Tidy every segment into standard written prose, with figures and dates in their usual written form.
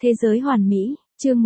Thế giới hoàn mỹ, chương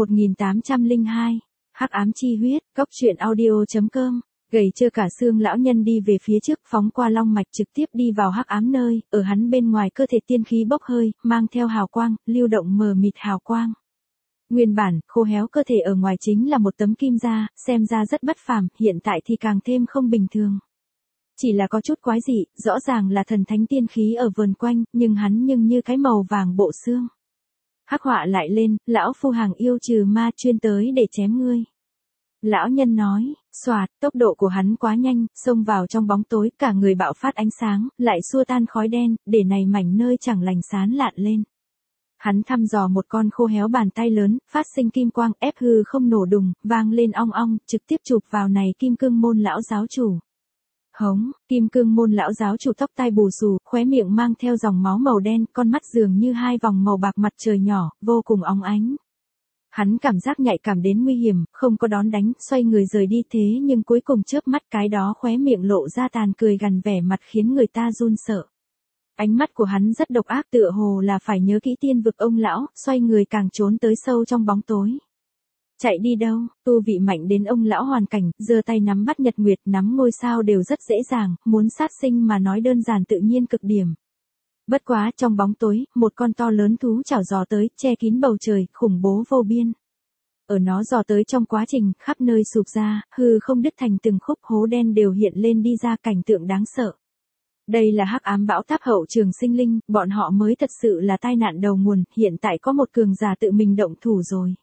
1802, hắc ám chi huyết, góc truyện audio.com. Gầy trơ cả xương lão nhân đi về phía trước, phóng qua long mạch trực tiếp đi vào hắc ám nơi, ở hắn bên ngoài cơ thể tiên khí bốc hơi, mang theo hào quang, lưu động mờ mịt hào quang. Nguyên bản, khô héo cơ thể ở ngoài chính là một tấm kim da, xem ra rất bất phàm, hiện tại thì càng thêm không bình thường. Chỉ là có chút quái dị, rõ ràng là thần thánh tiên khí ở vườn quanh, nhưng hắn như cái màu vàng bộ xương. Hắc họa lại lên, lão phu hàng yêu trừ ma chuyên tới để chém ngươi. Lão nhân nói, xoạt, tốc độ của hắn quá nhanh, xông vào trong bóng tối, cả người bạo phát ánh sáng, lại xua tan khói đen, để này mảnh nơi chẳng lành sáng lạn lên. Hắn thăm dò một con khô héo bàn tay lớn, phát sinh kim quang, ép hư không nổ đùng, vang lên ong ong, trực tiếp chụp vào này kim cương môn lão giáo chủ. Hống, kim cương môn lão giáo chủ tóc tai bù xù, khóe miệng mang theo dòng máu màu đen, con mắt dường như hai vòng màu bạc mặt trời nhỏ, vô cùng óng ánh. Hắn cảm giác nhạy cảm đến nguy hiểm, không có đón đánh, xoay người rời đi thế nhưng cuối cùng chớp mắt cái đó khóe miệng lộ ra tàn cười gằn vẻ mặt khiến người ta run sợ. Ánh mắt của hắn rất độc ác tựa hồ là phải nhớ kỹ tiên vực ông lão, xoay người càng trốn tới sâu trong bóng tối. Chạy đi đâu, tu vị mạnh đến ông lão hoàn cảnh, giơ tay nắm bắt nhật nguyệt nắm ngôi sao đều rất dễ dàng, muốn sát sinh mà nói đơn giản tự nhiên cực điểm. Bất quá trong bóng tối, một con to lớn thú chảo dò tới, che kín bầu trời, khủng bố vô biên. Ở nó dò tới trong quá trình, khắp nơi sụp ra, hư không đứt thành từng khúc hố đen đều hiện lên đi ra cảnh tượng đáng sợ. Đây là hắc ám bão táp hậu trường sinh linh, bọn họ mới thật sự là tai nạn đầu nguồn, hiện tại có một cường giả tự mình động thủ rồi.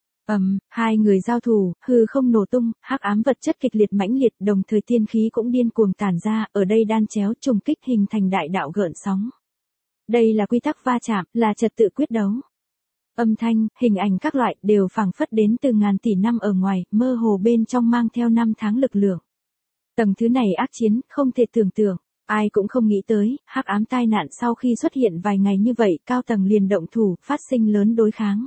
Hai người giao thủ, hư không nổ tung, hắc ám vật chất kịch liệt mãnh liệt, đồng thời tiên khí cũng điên cuồng tản ra, ở đây đan chéo trùng kích hình thành đại đạo gợn sóng. Đây là quy tắc va chạm, là trật tự quyết đấu. Âm thanh, hình ảnh các loại đều phảng phất đến từ ngàn tỷ năm ở ngoài, mơ hồ bên trong mang theo năm tháng lực lượng. Tầng thứ này ác chiến, không thể tưởng tượng, ai cũng không nghĩ tới, hắc ám tai nạn sau khi xuất hiện vài ngày như vậy, cao tầng liền động thủ, phát sinh lớn đối kháng.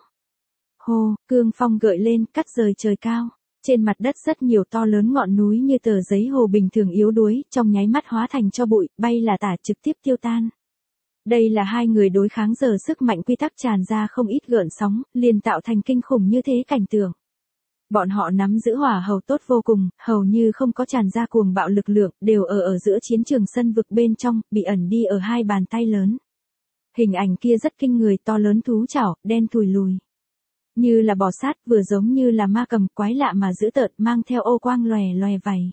Hô, cương phong gợi lên, cắt rời trời cao. Trên mặt đất rất nhiều to lớn ngọn núi như tờ giấy hồ bình thường yếu đuối, trong nháy mắt hóa thành cho bụi, bay là tả trực tiếp tiêu tan. Đây là hai người đối kháng giờ sức mạnh quy tắc tràn ra không ít gợn sóng, liền tạo thành kinh khủng như thế cảnh tượng. Bọn họ nắm giữ hỏa hầu tốt vô cùng, hầu như không có tràn ra cuồng bạo lực lượng, đều ở giữa chiến trường sân vực bên trong, bị ẩn đi ở hai bàn tay lớn. Hình ảnh kia rất kinh người, to lớn thú chảo, đen thùi lùi. Như là bò sát, vừa giống như là ma cầm, quái lạ mà dữ tợn, mang theo ô quang lòe lòe vầy.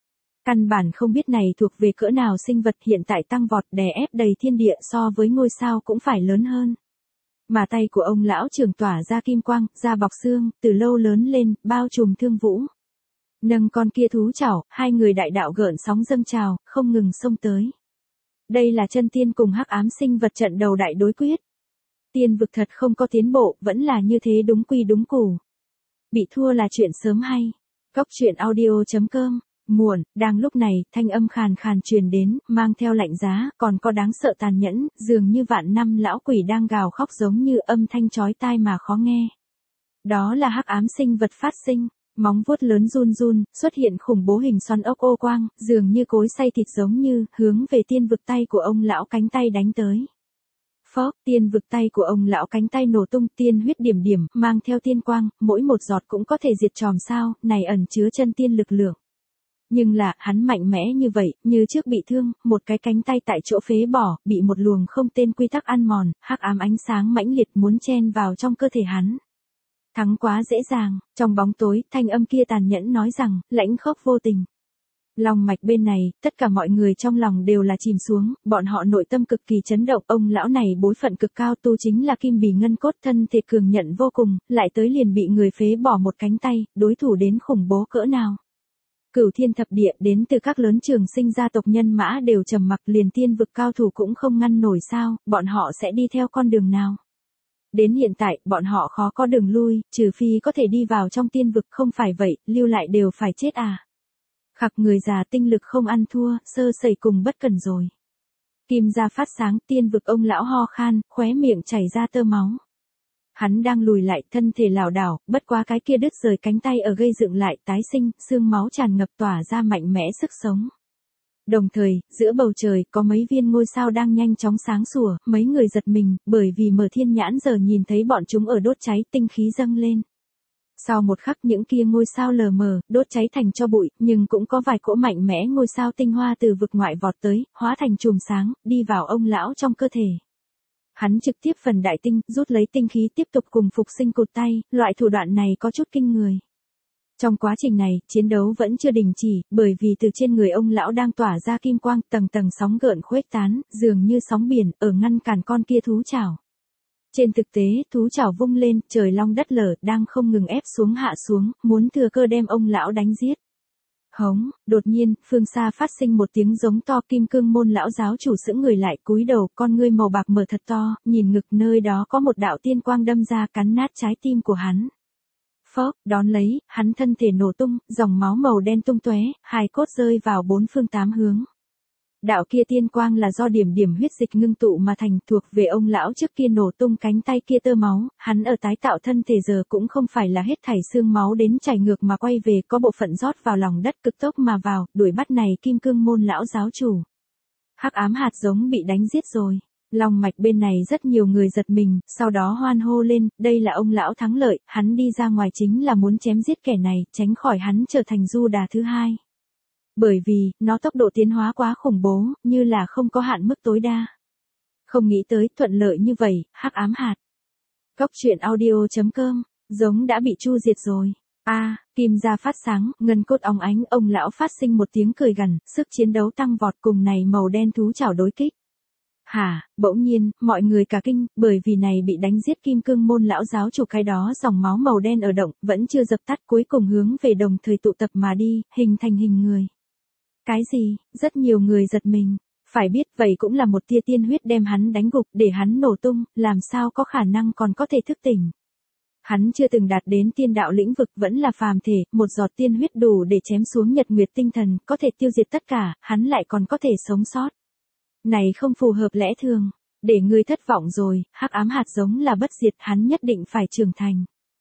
Căn bản không biết này thuộc về cỡ nào sinh vật, hiện tại tăng vọt đè ép đầy thiên địa, so với ngôi sao cũng phải lớn hơn. Mà tay của ông lão trưởng tỏa ra kim quang, da bọc xương, từ lâu lớn lên, bao trùm thương vũ. Nâng con kia thú chảo, hai người đại đạo gợn sóng dâng trào, không ngừng xông tới. Đây là chân tiên cùng hắc ám sinh vật trận đầu đại đối quyết. Tiên vực thật không có tiến bộ, vẫn là như thế đúng quy đúng củ. Bị thua là chuyện sớm hay. Góc truyện audio.com. Muộn, đang lúc này, thanh âm khàn khàn truyền đến, mang theo lạnh giá, còn có đáng sợ tàn nhẫn, dường như vạn năm lão quỷ đang gào khóc giống như âm thanh chói tai mà khó nghe. Đó là hắc ám sinh vật phát sinh, móng vuốt lớn run run, xuất hiện khủng bố hình xoắn ốc ô quang, dường như cối xay thịt giống như, hướng về tiên vực tay của ông lão cánh tay đánh tới. Phốc, tiên vực tay của ông lão cánh tay nổ tung, tiên huyết điểm điểm, mang theo tiên quang, mỗi một giọt cũng có thể diệt tròm sao, này ẩn chứa chân tiên lực lượng. Nhưng là, hắn mạnh mẽ như vậy, như trước bị thương, một cái cánh tay tại chỗ phế bỏ, bị một luồng không tên quy tắc ăn mòn, hắc ám ánh sáng mãnh liệt muốn chen vào trong cơ thể hắn. Thắng quá dễ dàng, trong bóng tối, thanh âm kia tàn nhẫn nói rằng, lãnh khốc vô tình. Lòng mạch bên này, tất cả mọi người trong lòng đều là chìm xuống, bọn họ nội tâm cực kỳ chấn động, ông lão này bối phận cực cao tu chính là kim bì ngân cốt thân thể cường nhận vô cùng, lại tới liền bị người phế bỏ một cánh tay, đối thủ đến khủng bố cỡ nào. Cửu thiên thập địa đến từ các lớn trường sinh gia tộc nhân mã đều trầm mặc, liền tiên vực cao thủ cũng không ngăn nổi sao, bọn họ sẽ đi theo con đường nào. Đến hiện tại, bọn họ khó có đường lui, trừ phi có thể đi vào trong tiên vực, không phải vậy, lưu lại đều phải chết à. Khặc người già tinh lực không ăn thua, sơ sẩy cùng bất cần rồi. Kim ra phát sáng, tiên vực ông lão ho khan, khóe miệng chảy ra tơ máu. Hắn đang lùi lại, thân thể lảo đảo, bất quá cái kia đứt rời cánh tay ở gây dựng lại, tái sinh, xương máu tràn ngập tỏa ra mạnh mẽ sức sống. Đồng thời, giữa bầu trời có mấy viên ngôi sao đang nhanh chóng sáng sủa, mấy người giật mình, bởi vì mở thiên nhãn giờ nhìn thấy bọn chúng ở đốt cháy, tinh khí dâng lên. Sau một khắc những kia ngôi sao lờ mờ, đốt cháy thành tro bụi, nhưng cũng có vài cỗ mạnh mẽ ngôi sao tinh hoa từ vực ngoại vọt tới, hóa thành chùm sáng, đi vào ông lão trong cơ thể. Hắn trực tiếp phần đại tinh, rút lấy tinh khí tiếp tục cùng phục sinh cụt tay, loại thủ đoạn này có chút kinh người. Trong quá trình này, chiến đấu vẫn chưa đình chỉ, bởi vì từ trên người ông lão đang tỏa ra kim quang, tầng tầng sóng gợn khuếch tán, dường như sóng biển, ở ngăn cản con kia thú chảo. Trên thực tế, thú chảo vung lên, trời long đất lở, đang không ngừng ép xuống hạ xuống, muốn thừa cơ đem ông lão đánh giết. Hống, đột nhiên, phương xa phát sinh một tiếng giống to, Kim Cương Môn lão giáo chủ sững người lại, cúi đầu, con ngươi màu bạc mở thật to, nhìn ngực nơi đó có một đạo tiên quang đâm ra cắn nát trái tim của hắn. Phốc, đón lấy, hắn thân thể nổ tung, dòng máu màu đen tung tóe, hài cốt rơi vào bốn phương tám hướng. Đạo kia tiên quang là do điểm điểm huyết dịch ngưng tụ mà thành, thuộc về ông lão trước kia nổ tung cánh tay kia tơ máu, hắn ở tái tạo thân thể giờ cũng không phải là hết thảy xương máu đến chảy ngược mà quay về, có bộ phận rót vào lòng đất cực tốc mà vào, đuổi bắt này Kim Cương Môn lão giáo chủ. Hắc ám hạt giống bị đánh giết rồi. Long mạch bên này rất nhiều người giật mình, sau đó hoan hô lên, đây là ông lão thắng lợi, hắn đi ra ngoài chính là muốn chém giết kẻ này, tránh khỏi hắn trở thành Du Đà thứ hai. Bởi vì, nó tốc độ tiến hóa quá khủng bố, như là không có hạn mức tối đa. Không nghĩ tới, thuận lợi như vậy, hắc ám hạt. Cốc truyện audio.com, giống đã bị chu diệt rồi. Kim ra phát sáng, ngân cốt óng ánh, ông lão phát sinh một tiếng cười gằn, sức chiến đấu tăng vọt cùng này màu đen thú chảo đối kích. Bỗng nhiên, mọi người cả kinh, bởi vì này bị đánh giết Kim Cương Môn lão giáo chủ cái đó dòng máu màu đen ở động, vẫn chưa dập tắt cuối cùng hướng về đồng thời tụ tập mà đi, hình thành hình người. Cái gì, rất nhiều người giật mình, phải biết vậy cũng là một tia tiên huyết đem hắn đánh gục để hắn nổ tung, làm sao có khả năng còn có thể thức tỉnh. Hắn chưa từng đạt đến tiên đạo lĩnh vực vẫn là phàm thể, một giọt tiên huyết đủ để chém xuống nhật nguyệt tinh thần, có thể tiêu diệt tất cả, hắn lại còn có thể sống sót. Này không phù hợp lẽ thường, để ngươi thất vọng rồi, hắc ám hạt giống là bất diệt, hắn nhất định phải trưởng thành.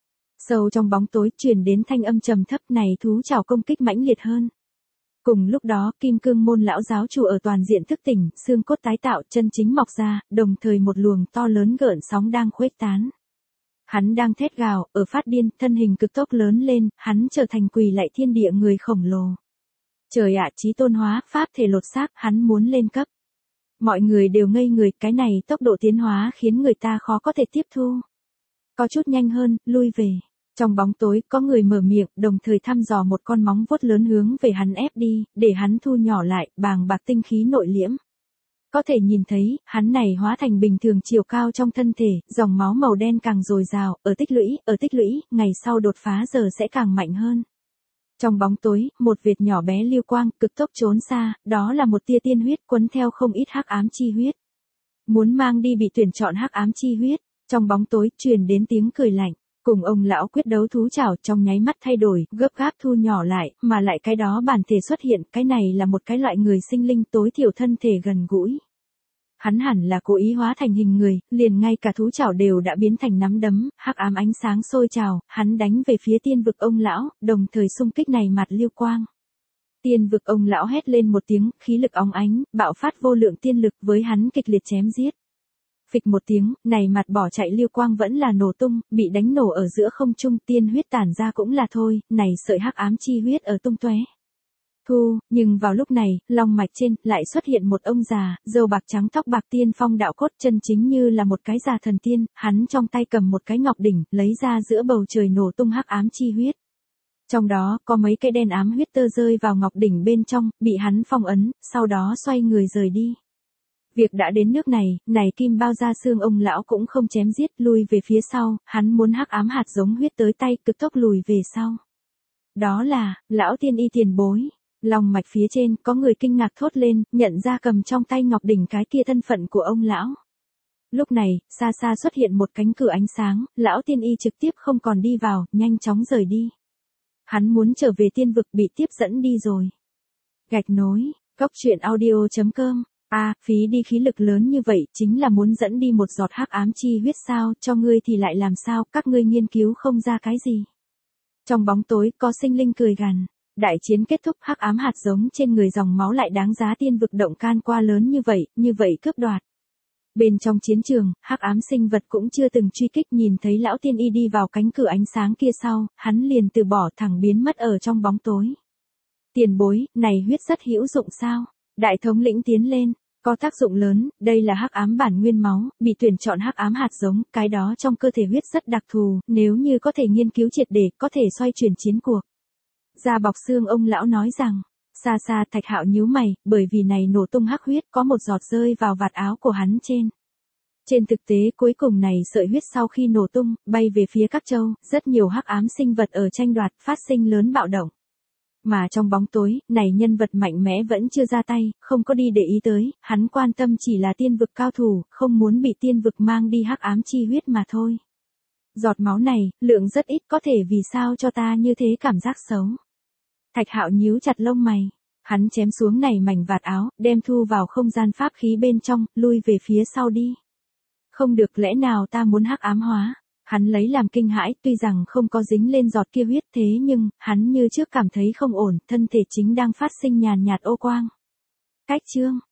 Sâu trong bóng tối truyền đến thanh âm trầm thấp này thú chảo công kích mãnh liệt hơn. Cùng lúc đó, Kim Cương Môn lão giáo chủ ở toàn diện thức tỉnh, xương cốt tái tạo, chân chính mọc ra, đồng thời một luồng to lớn gợn sóng đang khuếch tán. Hắn đang thét gào, ở phát điên, thân hình cực tốc lớn lên, hắn trở thành quỳ lạy thiên địa người khổng lồ. Trời ạ, chí tôn hóa, pháp thể lột xác, hắn muốn lên cấp. Mọi người đều ngây người, cái này tốc độ tiến hóa khiến người ta khó có thể tiếp thu. Có chút nhanh hơn, lui về. Trong bóng tối, có người mở miệng, đồng thời thăm dò một con móng vuốt lớn hướng về hắn ép đi, để hắn thu nhỏ lại, bàng bạc tinh khí nội liễm. Có thể nhìn thấy, hắn này hóa thành bình thường chiều cao trong thân thể, dòng máu màu đen càng dồi dào, ở tích lũy, ngày sau đột phá giờ sẽ càng mạnh hơn. Trong bóng tối, một vệt nhỏ bé lưu quang, cực tốc trốn xa, đó là một tia tiên huyết quấn theo không ít hắc ám chi huyết. Muốn mang đi bị tuyển chọn hắc ám chi huyết, trong bóng tối truyền đến tiếng cười lạnh. Cùng ông lão quyết đấu thú chảo trong nháy mắt thay đổi, gấp gáp thu nhỏ lại, mà lại cái đó bản thể xuất hiện, cái này là một cái loại người sinh linh tối thiểu thân thể gần gũi. Hắn hẳn là cố ý hóa thành hình người, liền ngay cả thú chảo đều đã biến thành nắm đấm, hắc ám ánh sáng sôi trào, hắn đánh về phía tiên vực ông lão, đồng thời xung kích này mặt lưu quang. Tiên vực ông lão hét lên một tiếng, khí lực óng ánh, bạo phát vô lượng tiên lực với hắn kịch liệt chém giết. Phịch một tiếng, này mặt bỏ chạy lưu quang vẫn là nổ tung, bị đánh nổ ở giữa không trung, tiên huyết tản ra cũng là thôi, này sợi hắc ám chi huyết ở tung tóe. Nhưng vào lúc này, long mạch trên, lại xuất hiện một ông già, râu bạc trắng tóc bạc tiên phong đạo cốt chân chính như là một cái già thần tiên, hắn trong tay cầm một cái ngọc đỉnh, lấy ra giữa bầu trời nổ tung hắc ám chi huyết. Trong đó, có mấy cái đen ám huyết tơ rơi vào ngọc đỉnh bên trong, bị hắn phong ấn, sau đó xoay người rời đi. Việc đã đến nước này, kim bao ra xương ông lão cũng không chém giết, lui về phía sau, hắn muốn hắc ám hạt giống huyết tới tay, cực tốc lùi về sau. Đó là, lão tiên y tiền bối. Long mạch phía trên, có người kinh ngạc thốt lên, nhận ra cầm trong tay ngọc đỉnh cái kia thân phận của ông lão. Lúc này, xa xa xuất hiện một cánh cửa ánh sáng, lão tiên y trực tiếp không còn đi vào, nhanh chóng rời đi. Hắn muốn trở về tiên vực bị tiếp dẫn đi rồi. Gạch nối, cốc truyện audio.com. Phí đi khí lực lớn như vậy, chính là muốn dẫn đi một giọt hắc ám chi huyết sao, cho ngươi thì lại làm sao, các ngươi nghiên cứu không ra cái gì. Trong bóng tối, có sinh linh cười gằn. Đại chiến kết thúc, hắc ám hạt giống trên người dòng máu lại đáng giá tiên vực động can qua lớn như vậy cướp đoạt. Bên trong chiến trường, hắc ám sinh vật cũng chưa từng truy kích, nhìn thấy lão tiên y đi vào cánh cửa ánh sáng kia sau, hắn liền từ bỏ, thẳng biến mất ở trong bóng tối. Tiền bối, này huyết rất hữu dụng sao? Đại thống lĩnh tiến lên, có tác dụng lớn, đây là hắc ám bản nguyên máu, bị tuyển chọn hắc ám hạt giống, cái đó trong cơ thể huyết rất đặc thù, nếu như có thể nghiên cứu triệt để, có thể xoay chuyển chiến cuộc. Da bọc xương ông lão nói rằng, xa xa Thạch Hạo nhíu mày, bởi vì này nổ tung hắc huyết có một giọt rơi vào vạt áo của hắn trên. Trên thực tế cuối cùng này sợi huyết sau khi nổ tung, bay về phía các châu, rất nhiều hắc ám sinh vật ở tranh đoạt, phát sinh lớn bạo động. Mà trong bóng tối, này nhân vật mạnh mẽ vẫn chưa ra tay, không có đi để ý tới, hắn quan tâm chỉ là tiên vực cao thủ, không muốn bị tiên vực mang đi hắc ám chi huyết mà thôi. Giọt máu này, lượng rất ít, có thể vì sao cho ta như thế cảm giác xấu. Thạch Hạo nhíu chặt lông mày, hắn chém xuống này mảnh vạt áo, đem thu vào không gian pháp khí bên trong, lui về phía sau đi. Không được, lẽ nào ta muốn hắc ám hóa? Hắn lấy làm kinh hãi, tuy rằng không có dính lên giọt kia huyết, thế nhưng, hắn như trước cảm thấy không ổn, thân thể chính đang phát sinh nhàn nhạt ô quang. Cách chương